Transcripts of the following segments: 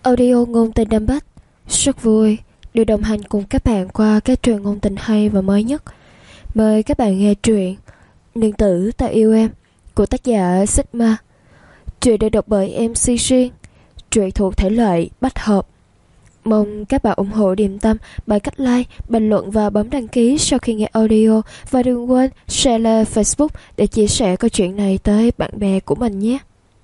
Audio ngôn tình Đam Bách rất vui được đồng hành cùng các bạn qua các truyện ngôn tình hay và mới nhất. Mời các bạn nghe truyện Nương tử ta yêu em của tác giả Sigma. Truyện được đọc bởi MC Riêng. Truyện thuộc thể loại bách hợp. Mong các bạn ủng hộ Điềm Tâm bằng cách like, bình luận và bấm đăng ký sau khi nghe audio. Và đừng quên share lên Facebook để chia sẻ câu chuyện này tới bạn bè của mình nhé.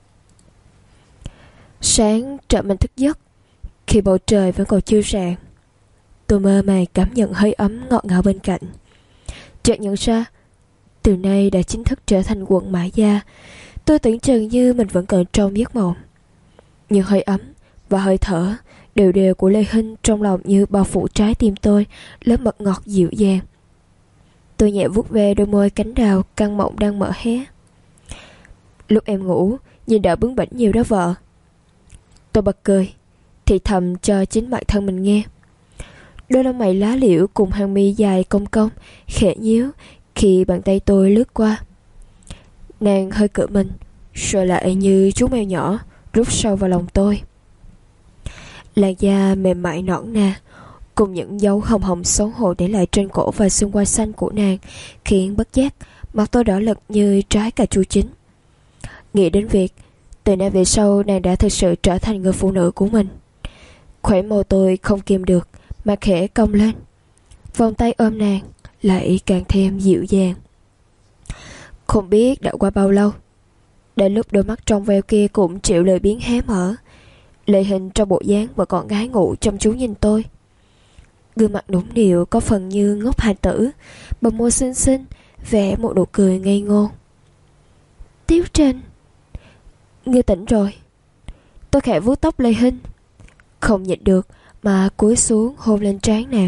Sáng trợ mình thức giấc khi bầu trời vẫn còn chưa rạng. Tôi mơ màng cảm nhận hơi ấm ngọt ngào bên cạnh. Chợt nhận ra từ nay đã chính thức trở thành quận Mã Gia. Tôi tưởng chừng như mình vẫn còn trong giấc mộng, nhưng hơi ấm và hơi thở đều đều của Lê Hinh trong lòng như bao phủ trái tim tôi, lớp mật ngọt dịu dàng. Tôi nhẹ vuốt ve đôi môi cánh đào căng mọng đang mở hé. Lúc em ngủ nhìn đã bướng bỉnh nhiều đó vợ. Tôi bật cười, thì thầm cho chính bản thân mình nghe. Đôi lông mày lá liễu cùng hàng mi dài cong cong khẽ nhíu khi bàn tay tôi lướt qua. Nàng hơi cựa mình, rồi lại như chú mèo nhỏ rút sâu vào lòng tôi. Làn da mềm mại nõn nà cùng những dấu hồng hồng xấu hổ để lại trên cổ và xương quai xanh của nàng khiến bất giác mặt tôi đỏ lật như trái cà chua chín. Nghĩ đến việc từ nay về sau nàng đã thực sự trở thành người phụ nữ của mình, khóe môi tôi không kìm được mà khẽ cong lên. Vòng tay ôm nàng lại càng thêm dịu dàng. Không biết đã qua bao lâu, đến lúc đôi mắt trong veo kia cũng chịu lời biến hé mở, Lê Hinh trong bộ dáng và con gái ngủ chăm chú nhìn tôi. Gương mặt nũng nịu có phần như ngốc hài tử, bờ môi xinh xinh vẽ một nụ cười ngây ngô. Tiếu Trinh, ngươi tỉnh rồi. Tôi khẽ vuốt tóc Lê Hinh, không nhịn được mà cúi xuống hôn lên trán nàng.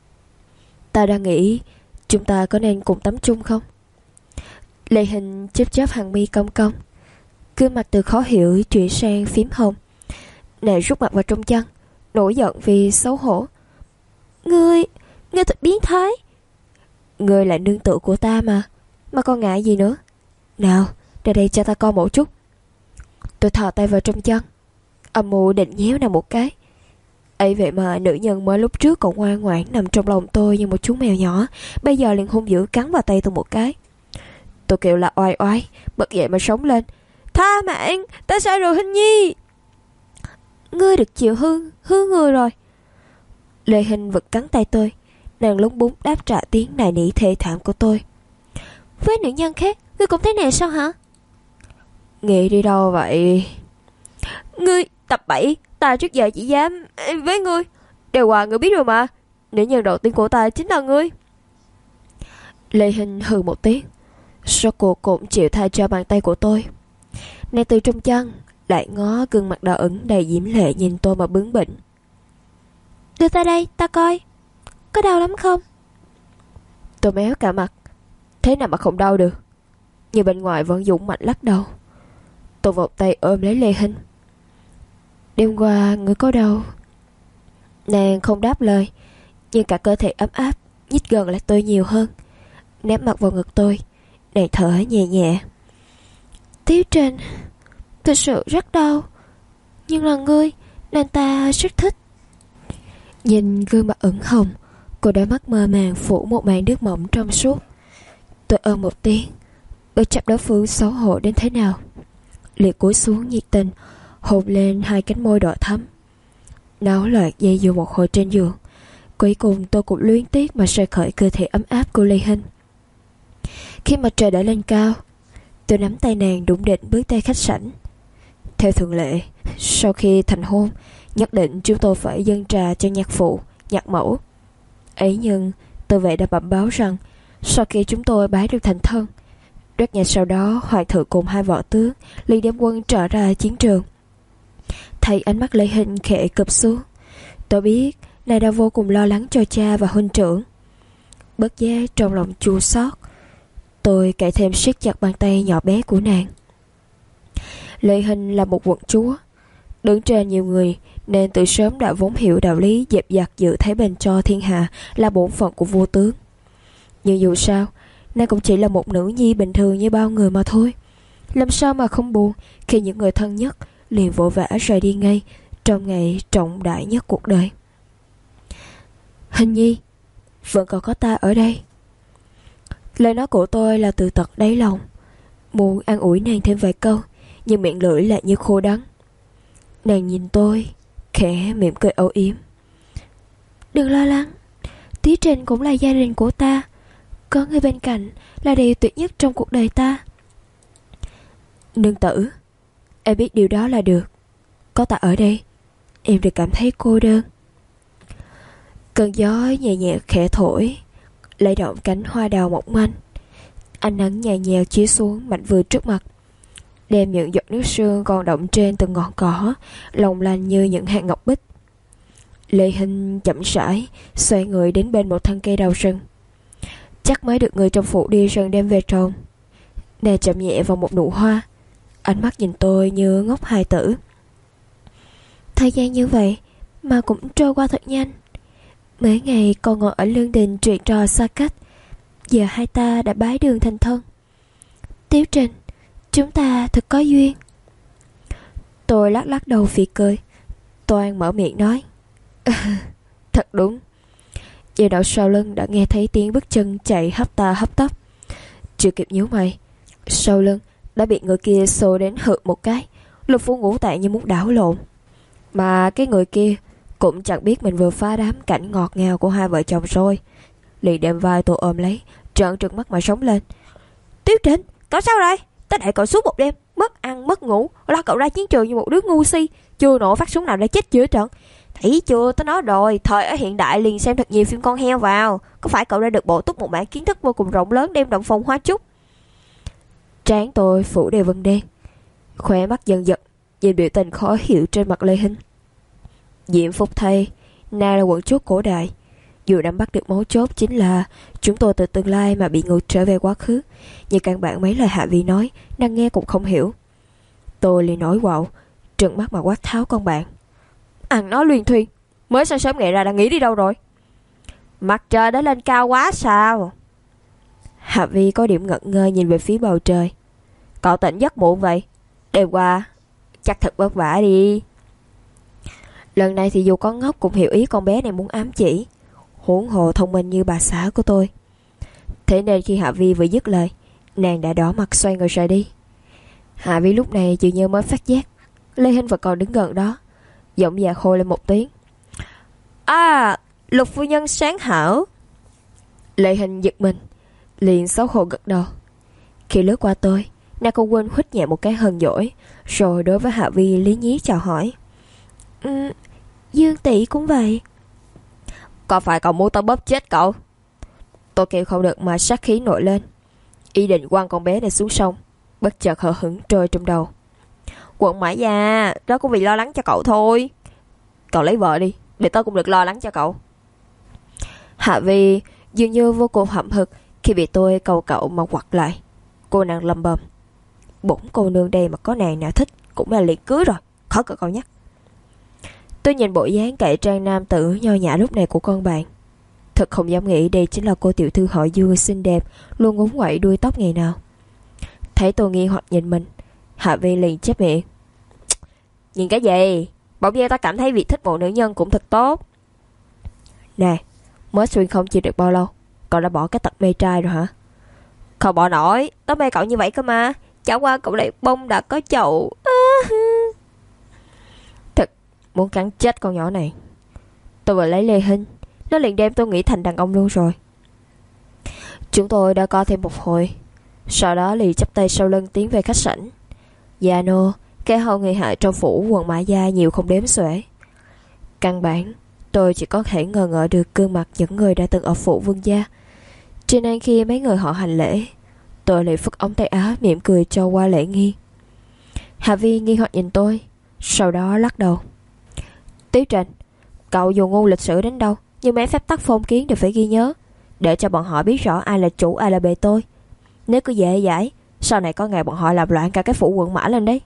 Ta đang nghĩ chúng ta có nên cùng tắm chung không? Lê Hinh chớp chớp hàng mi cong cong, gương mặt từ khó hiểu chuyển sang phím hồng. Nàng rút mặt vào trong chăn, nổi giận vì xấu hổ. Ngươi thật biến thái. Ngươi là nương tự của ta mà còn ngại gì nữa? Nào, ra đây cho ta coi một chút. Tôi thò tay vào trong chăn, âm mưu định nhéo nàng một cái. Ấy vậy mà nữ nhân mới lúc trước còn ngoan ngoãn nằm trong lòng tôi như một chú mèo nhỏ, bây giờ liền hung dữ cắn vào tay tôi một cái. Tôi kêu là oai oai, bật dậy mà sống lên. Tha mạng, ta sai rồi Hinh Nhi. Ngươi được chịu hư người rồi. Lê Hinh vật cắn tay tôi, nàng lúng búng đáp trả tiếng nài nỉ thê thảm của tôi. Với nữ nhân khác, ngươi cũng thế này sao hả? Nghĩ đi đâu vậy? Ngươi tập bậy, ta trước giờ chỉ dám với ngươi. Đều qua ngươi biết rồi mà, nữ nhân đầu tiên của ta chính là ngươi. Lê Hinh hừ một tiếng, rốt cuộc cũng chịu tha cho bàn tay của tôi. Nàng từ trong chăn lại ngó gương mặt đỏ ửng đầy diễm lệ nhìn tôi mà bướng bỉnh. Đưa ta đây, ta coi. Có đau lắm không? Tôi méo cả mặt, thế nào mà không đau được, nhưng bên ngoài vẫn dũng mạnh lắc đầu. Tôi vòng tay ôm lấy Lê Hinh. Đêm qua ngươi có đau? Nàng không đáp lời, nhưng cả cơ thể ấm áp nhích gần lại tôi nhiều hơn, ném mặt vào ngực tôi. Nàng thở nhẹ nhẹ. Tiếu Trinh, thực sự rất đau, nhưng là ngươi nên ta rất thích. Nhìn gương mặt ửng hồng, cô đôi mắt mơ màng phủ một màn nước mỏng trong suốt. Tôi ôm một tiếng, bất chấp đối phương xấu hổ đến thế nào, liền cúi xuống nhiệt tình hôn lên hai cánh môi đỏ thắm. Náo loạn dây dưa một hồi trên giường, cuối cùng tôi cũng luyến tiếc mà rời khỏi cơ thể ấm áp của Lê Hinh. Khi mặt trời đã lên cao, tôi nắm tay nàng đủng định bước tới khách sảnh. Theo thường lệ, sau khi thành hôn, nhất định chúng tôi phải dâng trà cho nhạc phụ, nhạc mẫu. Ấy nhưng tôi vệ đã bẩm báo rằng sau khi chúng tôi bái được thành thân, rất nhanh sau đó hoàng thượng cùng hai võ tướng liền đem quân trở ra chiến trường. Thấy ánh mắt Lê Hinh khẽ cụp xuống, tôi biết nàng đã vô cùng lo lắng cho cha và huynh trưởng. Bất giác trong lòng chua xót, tôi cậy thêm siết chặt bàn tay nhỏ bé của nàng. Lê Hinh là một quận chúa, đứng trên nhiều người nên từ sớm đã vốn hiểu đạo lý dẹp dặt giữ thái bình cho thiên hạ là bổn phận của vua tướng. Nhưng dù sao, nàng cũng chỉ là một nữ nhi bình thường như bao người mà thôi. Làm sao mà không buồn khi những người thân nhất liền vội vã rời đi ngay trong ngày trọng đại nhất cuộc đời. Hình nhi, vẫn còn có ta ở đây. Lời nói của tôi là từ tận đáy lòng, muốn an ủi nàng thêm vài câu, nhưng miệng lưỡi lại như khô đắng. Nàng nhìn tôi, khẽ mỉm cười âu yếm. Đừng lo lắng, Tí Trình cũng là gia đình của ta. Có người bên cạnh là điều tuyệt nhất trong cuộc đời ta. Nương tử, em biết điều đó là được. Có ta ở đây, em đừng cảm thấy cô đơn. Cơn gió nhẹ nhẹ khẽ thổi, lay động cánh hoa đào mỏng manh. Ánh nắng nhẹ nhàng chiếu xuống mảnh vườn trước mặt, đem những giọt nước sương còn đọng trên từng ngọn cỏ long lanh như những hạt ngọc bích. Lê Hinh chậm rãi xoay người đến bên một thân cây đào rừng, chắc mới được người trong phủ đi rừng đem về trồng. Nàng chậm nhẹ vào một nụ hoa, ánh mắt nhìn tôi như ngốc hài tử. Thời gian như vậy mà cũng trôi qua thật nhanh. Mấy ngày còn ngồi ở lương đình chuyện trò xa cách, giờ hai ta đã bái đường thành thân. Tiếu Trình, chúng ta thật có duyên. Tôi lắc lắc đầu phì cười. Toan mở miệng nói, thật đúng. Giờ đậu sau lưng đã nghe thấy tiếng bước chân chạy hấp ta hấp tấp. Chưa kịp nhíu mày, sau lưng đã bị người kia xô đến hự một cái, lục phủ ngũ tạng như muốn đảo lộn. Mà cái người kia cũng chẳng biết mình vừa phá đám cảnh ngọt ngào của hai vợ chồng rồi, liền đem vai tôi ôm lấy, trợn trừng mắt mà sống lên. Tiếu Trình, cậu sao rồi? Ta đợi cậu suốt một đêm, mất ăn mất ngủ, lo cậu ra chiến trường như một đứa ngu si, chưa nổ phát súng nào đã chết giữa trận. Thấy chưa, tao nói rồi, thời ở hiện đại liền xem thật nhiều phim con heo vào. Có phải cậu đã được bổ túc một mảng kiến thức vô cùng rộng lớn đem động phòng hoa trúc? Trán tôi phủ đều vân đen, khóe mắt dần giật, nhìn biểu tình khó hiểu trên mặt Lê Hinh. Diệm phục thay, nàng là quận chúa cổ đại. Dù nắm bắt được mấu chốt chính là chúng tôi từ tương lai mà bị ngược trở về quá khứ, nhưng căn bản mấy lời Hạ Vi nói nàng nghe cũng không hiểu. Tôi liền nổi quạo, trừng mắt mà quát tháo con bạn. Ăn nói luyên thuyên, mới sáng sớm ngày ra đã nghĩ đi đâu rồi? Mặt trời đã lên cao quá sao? Hạ Vi có điểm ngẩn ngơ nhìn về phía bầu trời. Cậu tỉnh giấc muộn vậy? Đêm qua chắc thật vất vả đi. Lần này thì dù có ngốc cũng hiểu ý con bé này muốn ám chỉ, huống hồ thông minh như bà xã của tôi. Thế nên khi Hạ Vi vừa dứt lời, nàng đã đỏ mặt xoay người rời đi. Hạ Vi lúc này dường như mới phát giác Lê Hinh vẫn còn đứng gần đó, giọng già khôi lên một tiếng. À, Lục phu nhân sáng hảo. Lê Hinh giật mình, liền xấu hổ gật đầu. Khi lướt qua tôi, nàng không quên huýt nhẹ một cái hờn dỗi, rồi đối với Hạ Vi lý nhí chào hỏi. Dương tỷ cũng vậy. Có phải cậu muốn tao bóp chết cậu? Tôi kêu không được mà sát khí nổi lên, ý định quăng con bé này xuống sông, bất chợt hờ hững trôi trong đầu. Quận Mã Gia, đó cũng vì lo lắng cho cậu thôi. Cậu lấy vợ đi, để tao cũng được lo lắng cho cậu. Hạ Vi dường như vô cùng hậm hực khi bị tôi cầu cậu mà quặt lại. Cô nàng lầm bầm. Bổn cô nương đây mà có nàng nào thích cũng là liền cưới rồi, khó cỡ cậu nhắc. Tôi nhìn bộ dáng cậy trang nam tử nho nhã lúc này của con bạn, thật không dám nghĩ đây chính là cô tiểu thư họ Dương xinh đẹp luôn ngúng quậy đuôi tóc ngày nào. Thấy tôi nghi hoặc nhìn mình, Hạ Vi liền chép miệng. Nhìn cái gì? Bỗng nhiên ta cảm thấy việc thích một nữ nhân cũng thật tốt. Nè, mới xuyên không chịu được bao lâu, cậu đã bỏ cái tật mê trai rồi hả? Không bỏ nổi, tớ mê cậu như vậy cơ mà. Chẳng qua cậu lại bông đã có chậu. Thật muốn cắn chết con nhỏ này. Tôi vừa lấy Lê Hinh, nó liền đem tôi nghĩ thành đàn ông luôn rồi. Chúng tôi đã co thêm một hồi, sau đó liền chắp tay sau lưng tiến về khách sảnh. Gia nô, kẻ hầu người hại trong phủ quận Mã Gia nhiều không đếm xuể. Căn bản tôi chỉ có thể ngờ ngợ được gương mặt những người đã từng ở phủ Vương gia, cho nên khi mấy người họ hành lễ, tôi liền phất ống tay áo mỉm cười cho qua lễ nghi. Hạ Vi nghi hoặc nhìn tôi, sau đó lắc đầu. Tiếu Trình, cậu dù ngu lịch sử đến đâu, nhưng mấy phép tắc phong kiến đều phải ghi nhớ, để cho bọn họ biết rõ ai là chủ ai là bề tôi. Nếu cứ dễ dãi, sau này có ngày bọn họ làm loạn cả cái phủ quận Mã lên đấy.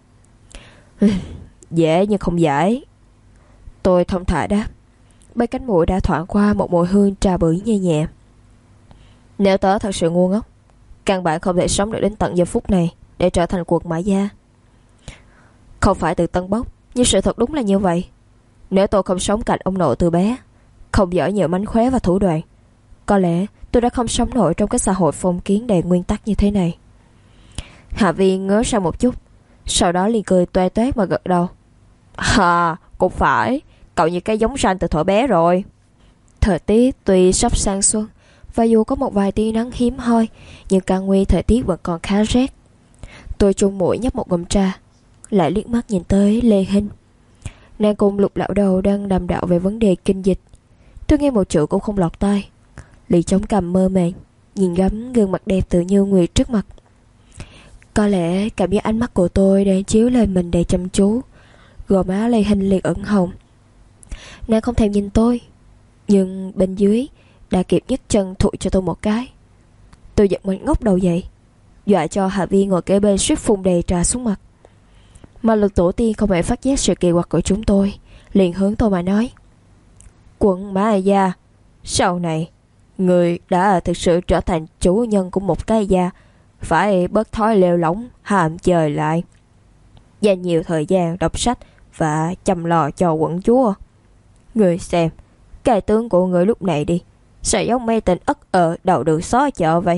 Dễ nhưng không dễ. Tôi thông thả đáp. Bên cánh mũi đã thoảng qua một mùi hương trà bưởi nhẹ nhẹ. Nếu tớ thật sự ngu ngốc, căn bản không thể sống được đến tận giờ phút này để trở thành quận Mã Gia. Không phải từ tân bốc Nhưng sự thật đúng là như vậy. Nếu tôi không sống cạnh ông nội từ bé, không giỏi nhiều mánh khóe và thủ đoạn, có lẽ tôi đã không sống nổi trong cái xã hội phong kiến đầy nguyên tắc như thế này. Hạ Vi ngớ ra một chút, sau đó liền cười toe toét mà gật đầu. Cũng phải, cậu như cái giống ranh từ thuở bé rồi. Thời tiết tuy sắp sang xuân, và dù có một vài tia nắng hiếm hoi, nhưng căn nguyên thời tiết vẫn còn khá rét. Tôi chun mũi nhấp một ngụm trà, lại liếc mắt nhìn tới Lê Hinh. Nàng cùng Lục lão đầu đang đàm đạo về vấn đề kinh dịch. Tôi nghe một chữ cũng không lọt tai, liền chống cằm mơ màng, nhìn ngắm gương mặt đẹp tự như nguyệt trước mặt. Có lẽ cảm giác ánh mắt của tôi đang chiếu lên mình đầy chăm chú. Gò má Lê Hinh liền ửng hồng. Nàng không thèm nhìn tôi, nhưng bên dưới đã kịp nhấc chân thụi cho tôi một cái. Tôi giật mình ngóc đầu dậy, dọa cho Hạ Vi ngồi kế bên suýt phun đầy trà xuống mặt. Mà Lực tổ tiên không hề phát giác sự kỳ quặc của chúng tôi, liền hướng tôi mà nói: Quận Mã Gia, sau này người đã thực sự trở thành chủ nhân của một cái gia, phải bớt thói lêu lỏng hàm chơi lại, dành nhiều thời gian đọc sách và chăm lo cho quận chúa. Người xem cái tướng của người lúc này đi, sao giống mê tình ất đầu đường xó chợ vậy?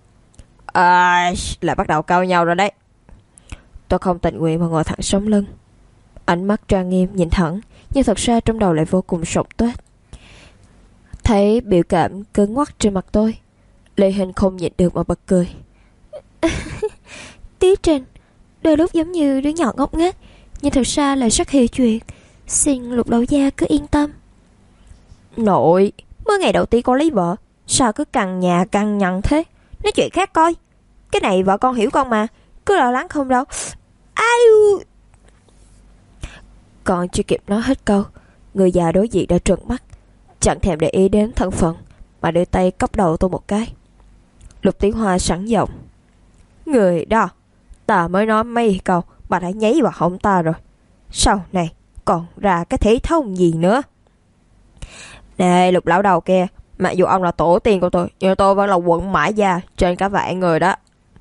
Lại bắt đầu cau nhau rồi đấy. Tôi không tình nguyện mà ngồi thẳng sống lưng, ánh mắt trang nghiêm nhìn thẳng, nhưng thật ra trong đầu lại vô cùng sộc tuếch. Thấy biểu cảm cứng ngoắc trên mặt tôi, Lê Hình không nhịn được mà bật cười. Tí Trình, đôi lúc giống như đứa nhỏ ngốc nghếch, nhưng thật ra là rất hiểu chuyện. Xin Lục lão gia cứ yên tâm. Nội, mới ngày đầu tiên con lấy vợ, sao cứ cằn nhà cằn nhằn thế? Nói chuyện khác coi. Cái này vợ con hiểu con mà, cứ lo lắng không đâu. Ai... Còn chưa kịp nói hết câu, người già đối diện đã trợn mắt, chẳng thèm để ý đến thân phận, mà đưa tay cốc đầu tôi một cái. Lục Tiến Hoa sẵn giọng: Người đó, ta mới nói mấy câu bà đã nháy vào họng ta rồi. Sau này còn ra cái thể thông gì nữa? Nè Lục lão đầu kia, mặc dù ông là tổ tiên của tôi, nhưng tôi vẫn là quận Mã Gia trên cả vạn người đó.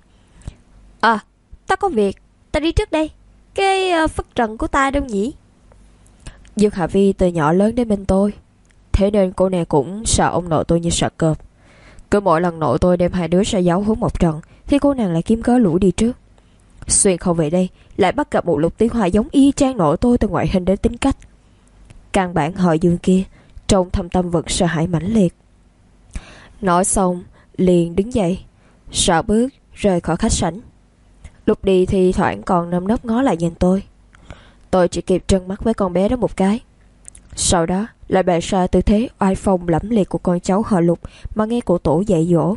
Ta có việc, ta đi trước đây. Cái phất trần của ta đâu nhỉ? Dương Hạ Vi từ nhỏ lớn đến bên tôi, thế nên cô này cũng sợ ông nội tôi như sợ cọp. Cứ mỗi lần nội tôi đem hai đứa ra giáo huấn một trận, thì cô nàng lại kiếm cớ lủi đi trước. Xuyên không về đây, lại bắt gặp một Lục Tiến Hoa giống y chang nội tôi từ ngoại hình đến tính cách. Căn bản họ Dương kia trong thâm tâm vẫn sợ hãi mãnh liệt. Nói xong liền đứng dậy, sợ bước rời khỏi khách sảnh. Lúc đi thì thoảng còn nâm nấp ngó lại nhìn tôi. Tôi chỉ kịp trân mắt với con bé đó một cái, sau đó lại bày ra tư thế oai phong lẫm liệt của con cháu họ Lục mà nghe cụ tổ dạy dỗ.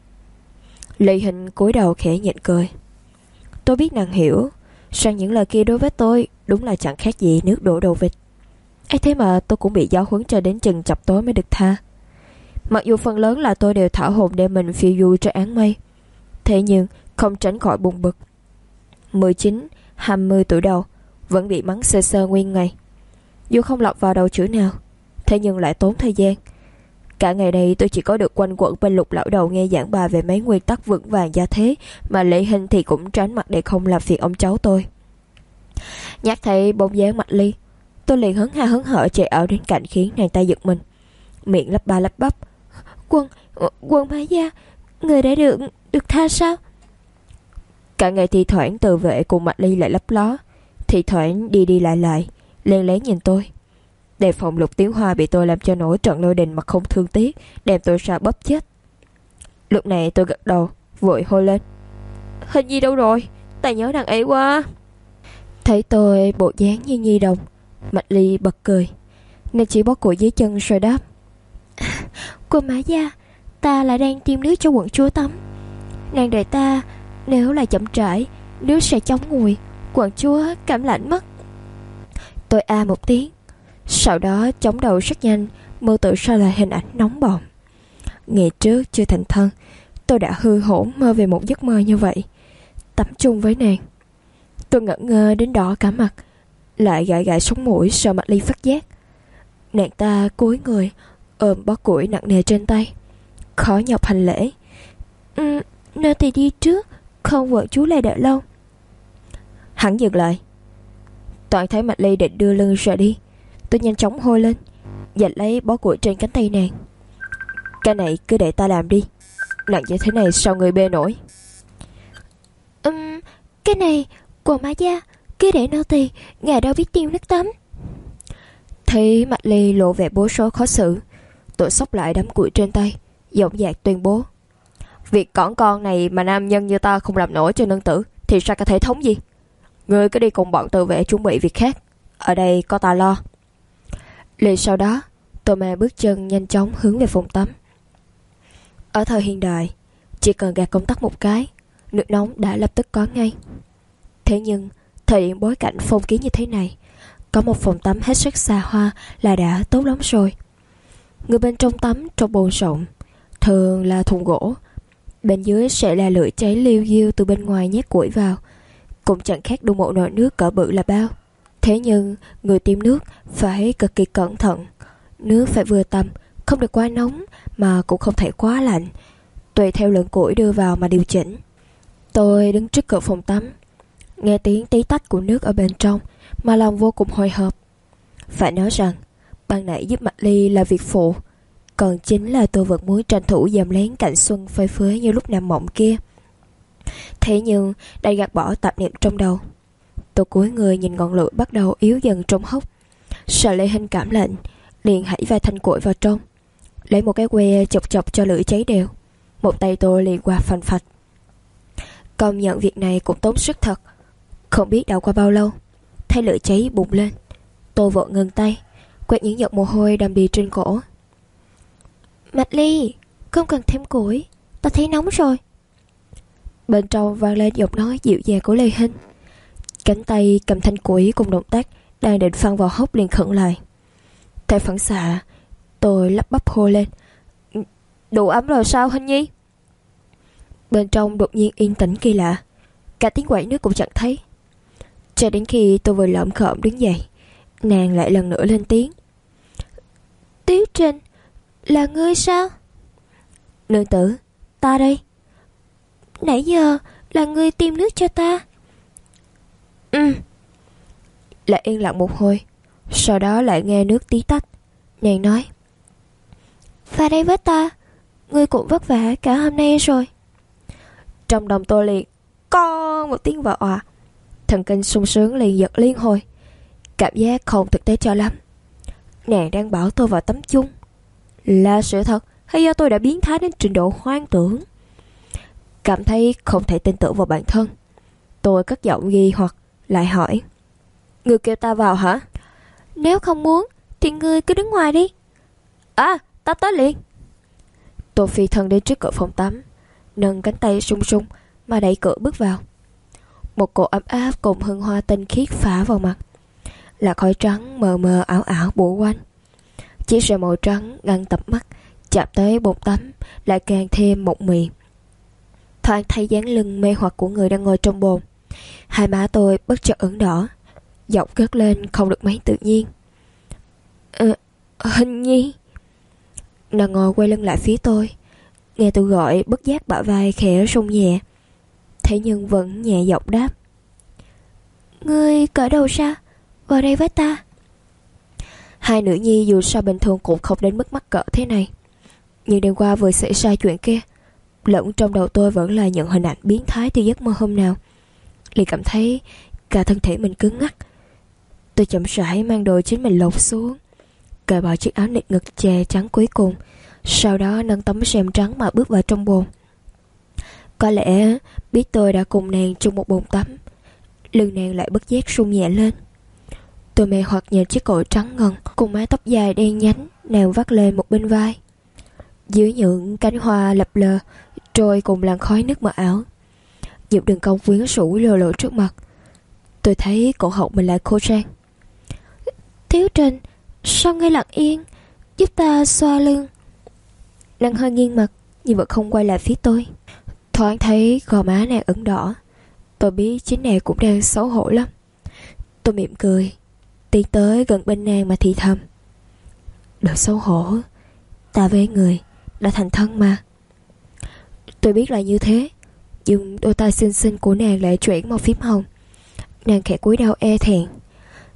Lê Hình cúi đầu khẽ nhịn cười. Tôi biết nàng hiểu rằng những lời kia đối với tôi đúng là chẳng khác gì nước đổ đầu vịt. ấy thế mà tôi cũng bị giáo huấn cho đến chừng chập tối mới được tha. Mặc dù phần lớn là tôi đều thả hồn để mình phiêu du trên áng mây, thế nhưng không tránh khỏi buồn bực. 19, 20 tuổi đầu vẫn bị mắng sơ sơ nguyên ngày, dù không lọt vào đầu chữ nào, thế nhưng lại tốn thời gian. Cả ngày đây tôi chỉ có được quanh quẩn bên Lục lão đầu nghe giảng bài về mấy nguyên tắc vững vàng gia thế, mà Lệ Hình thì cũng tránh mặt để không làm phiền ông cháu tôi. Nhắc thấy bóng dáng Mạch Ly, tôi liền hớn ha hớn hở chạy ở đến cạnh khiến nàng ta giật mình, miệng lắp ba lắp bắp: Quân Mã Gia, người đã được tha sao? Cả ngày thì thoảng từ vệ cùng Mạch Ly lại lấp ló, thì thoảng đi lại len lén nhìn tôi, đề phòng Lục Tiến Hoa bị tôi làm cho nổi trận lôi đình mà không thương tiếc, đem tôi ra bóp chết. Lúc này tôi gật đầu vội hô lên: Hình Nhi đâu rồi? Ta nhớ nàng ấy quá. Thấy tôi bộ dáng như nhi đồng, Mạch Ly bật cười, nên chỉ bó củi dưới chân rồi đáp: Quân Mã Gia, ta lại đang tiêm nước cho quận chúa tắm. Nàng đợi ta, nếu là chậm trễ, nước sẽ chóng nguội, quận chúa cảm lạnh mất. Tôi một tiếng, sau đó chống đầu rất nhanh, mơ tưởng ra lại hình ảnh nóng bỏng. Ngày trước chưa thành thân, tôi đã hư hổn mơ về một giấc mơ như vậy, tắm chung với nàng. Tôi ngẩn ngơ đến đỏ cả mặt, lại gãi sống mũi sợ Mạch Ly phát giác. Nàng ta cúi người ôm bó củi nặng nề trên tay, khó nhọc hành lễ: Nô tỳ đi trước, không vợ chú lại đợi lâu. Hắn dừng lại. Toàn thấy Mạch Ly định đưa lưng rời đi, tôi nhanh chóng hô lên, giật lấy bó củi trên cánh tay nàng. Cái này cứ để ta làm đi, nặng như thế này sao người bê nổi? Cái này của má gia, cứ để nô tỳ, ngài đâu biết tiêu nước tắm. Thấy Mạch Ly lộ vẻ bối rối khó xử, tôi xốc lại đám củi trên tay, dõng dạc tuyên bố: Việc cỏn con này mà nam nhân như ta không làm nổi cho nương tử thì sao có thể thống gì? Ngươi cứ đi cùng bọn tự vệ chuẩn bị việc khác, ở đây có ta lo. Liền sau đó, tôi mà bước chân nhanh chóng hướng về phòng tắm. Ở thời hiện đại, chỉ cần gạt công tắc một cái, nước nóng đã lập tức có ngay. Thế nhưng, thời điểm bối cảnh phong kiến như thế này, có một phòng tắm hết sức xa hoa là đã tốt lắm rồi. Người bên trong tắm trong bồn rộng, thường là thùng gỗ, bên dưới sẽ là lửa cháy liu diêu từ bên ngoài nhét củi vào, cũng chẳng khác đun một nồi nước cỡ bự là bao. Thế nhưng người tiêm nước phải cực kỳ cẩn thận, nước phải vừa tầm, không được quá nóng mà cũng không thể quá lạnh, tùy theo lượng củi đưa vào mà điều chỉnh. Tôi đứng trước cửa phòng tắm, nghe tiếng tí tách của nước ở bên trong mà lòng vô cùng hồi hộp. Phải nói rằng ban nãy giúp Mạch Ly là việc phụ, còn chính là tôi vẫn muốn tranh thủ dòm lén cảnh xuân phơi phới như lúc nằm mộng kia. Thế nhưng đã gạt bỏ tạp niệm trong đầu, tôi cúi người nhìn ngọn lửa bắt đầu yếu dần trong hốc. Sợ Lê Hinh cảm lạnh, liền hãy vài thanh củi vào trong, lấy một cái que chọc chọc cho lửa cháy đều. Một tay tôi liền qua phành phạch. Công nhận việc này cũng tốn sức thật. Không biết đã qua bao lâu, thấy lửa cháy bùng lên, tôi vội ngừng tay, quét những giọt mồ hôi đầm đìa trên cổ. Mạch Ly, không cần thêm củi, ta thấy nóng rồi. Bên trong vang lên giọng nói dịu dàng của Lê Hinh. Cánh tay cầm thanh củi cùng động tác đang định phăng vào hốc liền khựng lại. Theo phản xạ, tôi lắp bắp hô lên: Đủ ấm rồi sao Hinh Nhi? Bên trong đột nhiên yên tĩnh kỳ lạ, cả tiếng quẩy nước cũng chẳng thấy. Cho đến khi tôi vừa lởm khởm đứng dậy, nàng lại lần nữa lên tiếng: Tiếu Trình, là ngươi sao? Nương tử, ta đây. Nãy giờ là ngươi tiêm nước cho ta. Lại yên lặng một hồi, sau đó lại nghe nước tí tách. Nàng nói: Và đây với ta, ngươi cũng vất vả cả hôm nay rồi. Trong lòng tôi liền co một tiếng vỡ òa, thần kinh sung sướng liền giật liên hồi, cảm giác không thực tế cho lắm. Nàng đang bảo tôi vào tắm chung là sự thật hay do tôi đã biến thái đến trình độ hoang tưởng? Cảm thấy không thể tin tưởng vào bản thân, tôi cất giọng nghi hoặc lại hỏi: Ngươi kêu ta vào hả? Nếu không muốn thì ngươi cứ đứng ngoài đi. À, ta tới liền. Tôi phi thân đến trước cửa phòng tắm, nâng cánh tay sung sung mà đẩy cửa bước vào. Một cỗ ấm áp cùng hương hoa tinh khiết phả vào mặt, là khói trắng mờ mờ ảo ảo bủa quanh. Chiếc sợi màu trắng ngăn tầm mắt, chạm tới bồn tắm lại càng thêm mộng mị. Thoáng thấy dáng lưng mê hoặc của người đang ngồi trong bồn, hai má tôi bất chợt ửng đỏ, giọng cất lên không được mấy tự nhiên: Hình Nhi. Nàng ngồi quay lưng lại phía tôi, nghe tôi gọi bất giác bả vai khẽ rung nhẹ, thế nhưng vẫn nhẹ giọng đáp: Ngươi cởi đầu ra, vào đây với ta. Hai nữ nhi dù sao bình thường cũng không đến mức mắc cỡ thế này, nhưng đêm qua vừa xảy ra chuyện kia, lẫn trong đầu tôi vẫn là những hình ảnh biến thái từ giấc mơ hôm nào. Liền cảm thấy cả thân thể mình cứng ngắc. Tôi chậm rãi mang đồ chính mình lột xuống, cởi bỏ chiếc áo nịt ngực chè trắng cuối cùng, sau đó nâng tấm rèm trắng mà bước vào trong bồn. Có lẽ biết tôi đã cùng nàng chung một bồn tắm, lưng nàng lại bất giác rung nhẹ lên. Tôi mê hoặc nhìn chiếc cổ trắng ngần cùng mái tóc dài đen nhánh nàng vắt lên một bên vai, dưới những cánh hoa lập lờ trôi cùng làn khói nước mờ ảo. Những đường cong quyến rũ lồ lộ trước mặt, tôi thấy cổ họng mình lại khô rang. Tiếu Trình, sao ngươi lặng yên, giúp ta xoa lưng. Nàng hơi nghiêng mặt nhưng vẫn không quay lại phía tôi. Thoáng thấy gò má nàng ửng đỏ, tôi biết chính nàng cũng đang xấu hổ lắm. Tôi mỉm cười, tiến tới gần bên nàng mà thì thầm: Đừng xấu hổ, ta với người đã thành thân mà. Tôi biết là như thế, nhưng đôi tay xinh xinh của nàng lại chuyển màu phím hồng. Nàng khẽ cúi đầu e thẹn,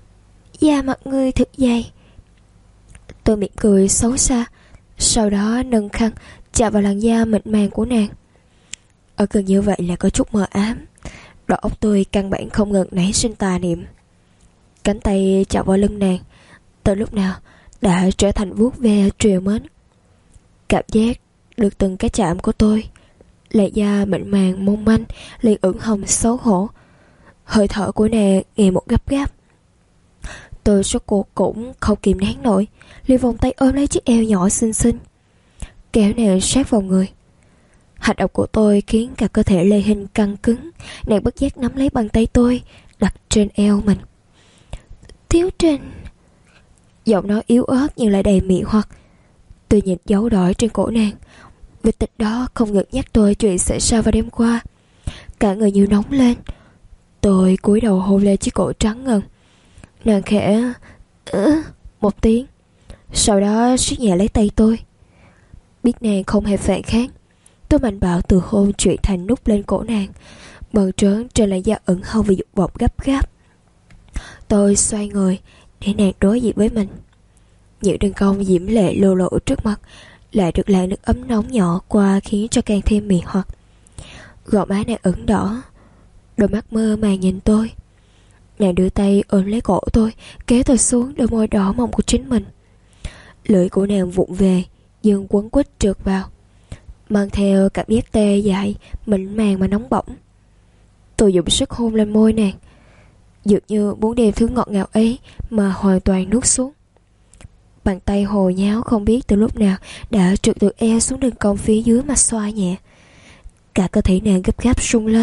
Da mặt ngươi thật dày. Tôi mỉm cười xấu xa, sau đó nâng khăn chạm vào làn da mịn màng của nàng. Ở gần như vậy là có chút mờ ám. Đầu óc tôi căn bản không ngừng nảy sinh tà niệm. Cánh tay chạm vào lưng nàng, từ lúc nào đã trở thành vuốt ve trìu mến. Cảm giác được từng cái chạm của tôi, làn da mịn màng mong manh liền ửng hồng xấu hổ. Hơi thở của nàng ngày một gấp gáp. Tôi rốt cuộc cũng không kìm nén nổi, liền vòng tay ôm lấy chiếc eo nhỏ xinh xinh, kéo nàng sát vào người. Hành động của tôi khiến cả cơ thể Lê Hinh căng cứng. Nàng bất giác nắm lấy bàn tay tôi, đặt trên eo mình. Tiếu Trình. Giọng nói yếu ớt nhưng lại đầy mị hoặc. Tôi nhìn dấu đỏ trên cổ nàng. Vết tích đó không ngừng nhắc tôi chuyện xảy ra vào đêm qua. Cả người như nóng lên. Tôi cúi đầu hôn lên chiếc cổ trắng ngần. Nàng khẽ một tiếng, sau đó siết nhẹ lấy tay tôi. Biết nàng không hề phản kháng, tôi mạnh bạo từ hôn chuyển thành nút lên cổ nàng, bờ trớn trên làn da ửng hồng vì dục vọng gấp gáp. Tôi xoay người để nàng đối diện với mình. Những đường cong diễm lệ lồ lộ trước mặt lại được làn nước ấm nóng nhỏ qua khiến cho càng thêm mị hoặc. Gò má nàng ửng đỏ, đôi mắt mơ màng nhìn tôi. Nàng đưa tay ôm lấy cổ tôi, kéo tôi xuống đôi môi đỏ mọng của chính mình. Lưỡi của nàng vụng về, nhưng quấn quýt trượt vào, mang theo cảm giác tê dại, mịn màng mà nóng bỏng. Tôi dùng sức hôn lên môi nàng, dường như muốn đem thứ ngọt ngào ấy mà hoàn toàn nuốt xuống. Bàn tay hồ nháo không biết từ lúc nào đã trượt từ eo xuống đường cong phía dưới mà xoa nhẹ. Cả cơ thể nàng gấp gáp rung lên,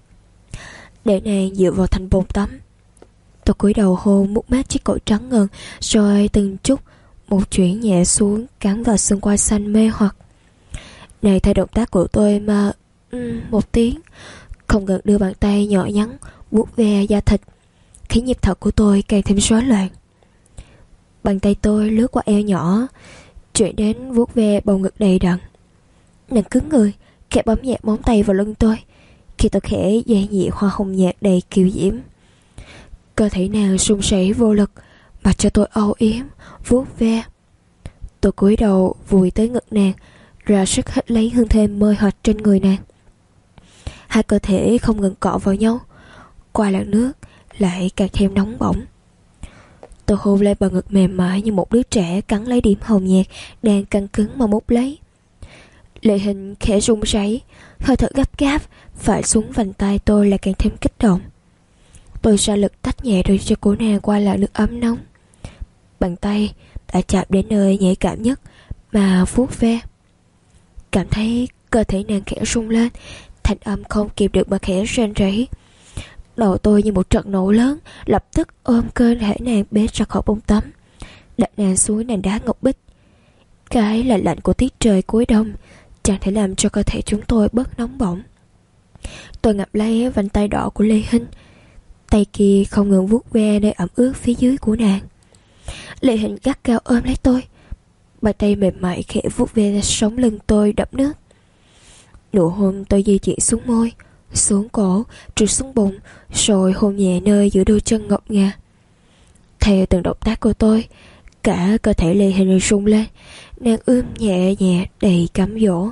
để nàng dựa vào thành bồn tắm. Tôi cúi đầu hôn mút mát chiếc cổ trắng ngần, rồi từng chút một chuyển nhẹ xuống, cắn vào xương quai xanh mê hoặc. Này thay động tác của tôi mà một tiếng, không ngừng đưa bàn tay nhỏ nhắn vuốt ve da thịt, khiến nhịp thở của tôi càng thêm rối loạn. Bàn tay tôi lướt qua eo nhỏ, chuyển đến vuốt ve bầu ngực đầy đặn. Nàng cứng người, khẽ bấm nhẹ móng tay vào lưng tôi, khi tôi khẽ dây nhị hoa hồng nhạt đầy kiều diễm. Cơ thể nàng run rẩy vô lực, mà cho tôi âu yếm vuốt ve. Tôi cúi đầu vùi tới ngực nàng, ra sức hít lấy hương thơm môi hoặc trên người nàng. Hai cơ thể không ngừng cọ vào nhau, qua làn nước lại càng thêm nóng bỏng. Tôi hôn lên bờ ngực mềm mại như một đứa trẻ cắn lấy điểm hồng nhạt đang căng cứng mà mút lấy. Lệ Hình khẽ run rẩy, hơi thở gấp gáp phải xuống vành tay tôi lại càng thêm kích động. Tôi ra lực tách nhẹ đôi cho cô nàng qua làn nước ấm nóng. Bàn tay đã chạm đến nơi nhạy cảm nhất mà vuốt ve. Cảm thấy cơ thể nàng khẽ rung lên, thanh âm không kịp được mà khẽ rên rỉ. Đầu tôi như một trận nổ lớn, lập tức ôm cơ thể nàng bế ra khỏi bồn tắm, đặt nàng xuống nền đá ngọc bích. Cái lạnh lạnh của tiết trời cuối đông chẳng thể làm cho cơ thể chúng tôi bớt nóng bỏng. Tôi ngập lấy vành tay đỏ của Lê Hinh, tay kia không ngừng vuốt ve nơi ẩm ướt phía dưới của nàng. Lê Hinh gắt gao ôm lấy tôi, bàn tay mềm mại khẽ vuốt ve sống lưng tôi đẫm nước. Nụ hôn tôi di chuyển xuống môi, xuống cổ, trượt xuống bụng, rồi hôn nhẹ nơi giữa đôi chân ngọc ngà. Theo từng động tác của tôi, cả cơ thể Lê Hinh rung lên, nàng ưm nhẹ nhẹ đầy cám dỗ.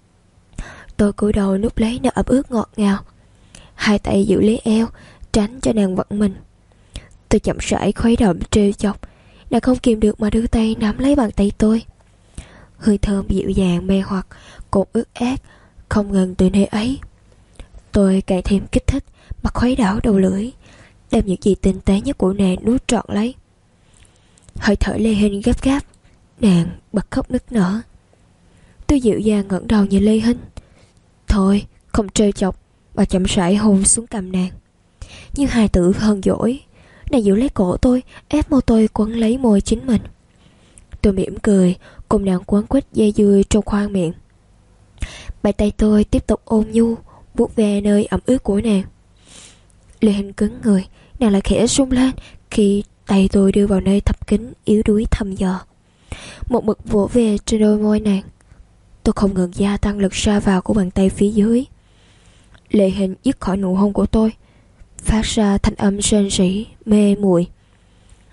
Tôi cúi đầu núp lấy nơi ẩm ướt ngọt ngào, hai tay giữ lấy eo, tránh cho nàng vận mình. Tôi chậm rãi khuấy động trêu chọc, nàng không kìm được mà đưa tay nắm lấy bàn tay tôi. Hơi thơm dịu dàng mê hoặc, cột ướt át không ngừng từ nơi ấy. Tôi càng thêm kích thích mà khuấy đảo đầu lưỡi, đem những gì tinh tế nhất của nàng nuốt trọn lấy. Hơi thở Lê Hinh gấp gáp, nàng bật khóc nức nở. Tôi dịu dàng ngẩng đầu nhìn Lê Hinh. Thôi, không trêu chọc, và chậm rãi hôn xuống cằm nàng. Như hài tử hờn dỗi, nàng giữ lấy cổ tôi, ép môi tôi quấn lấy môi chính mình. Tôi mỉm cười, cùng nàng quấn quýt dây dưa trong khoang miệng. Bàn tay tôi tiếp tục ôn nhu vuốt ve nơi ẩm ướt của nàng. Lê Hinh cứng người, nàng lại khẽ rung lên khi tay tôi đưa vào nơi thập kính yếu đuối thăm dò. Một mực vỗ về trên đôi môi nàng. Tôi không ngừng gia tăng lực ra vào của bàn tay phía dưới. Lê Hinh dứt khỏi nụ hôn của tôi, phát ra thanh âm rên rỉ mê muội.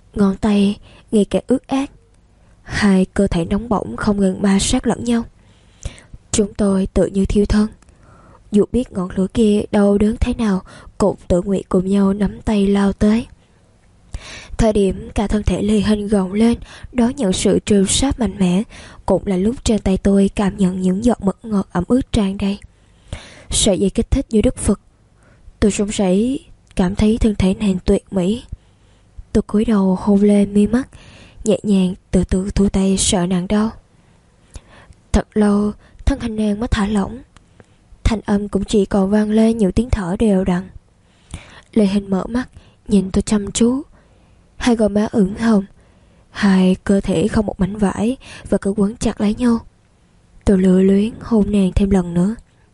ngón tay ngày càng ướt át. Hai cơ thể nóng bỏng không ngừng ma sát lẫn nhau. Chúng tôi tự như thiêu thân. Dù biết ngọn lửa kia đau đớn thế nào, cũng tự nguyện cùng nhau nắm tay lao tới. Thời điểm cả thân thể Lê Hinh gồng lên đón nhận sự trêu sát mạnh mẽ, cũng là lúc trên tay tôi cảm nhận những giọt mật ngọt ẩm ướt tràn đầy. Sợi dây kích thích như đứt phật. Tôi run rẩy, cảm thấy thân thể nàng tuyệt mỹ. Tôi cúi đầu hôn lên mi mắt, nhẹ nhàng từ từ thu tay sợ nàng đau. Thật lâu, thân hình nàng mới thả lỏng. Thanh âm cũng chỉ còn vang lên những tiếng thở đều đặn. Lê Hinh mở mắt, nhìn tôi chăm chú. Hai gò má ửng hồng, hai cơ thể không một mảnh vải và cứ quấn chặt lấy nhau. Tôi lựa luyến hôn nàng thêm lần nữa.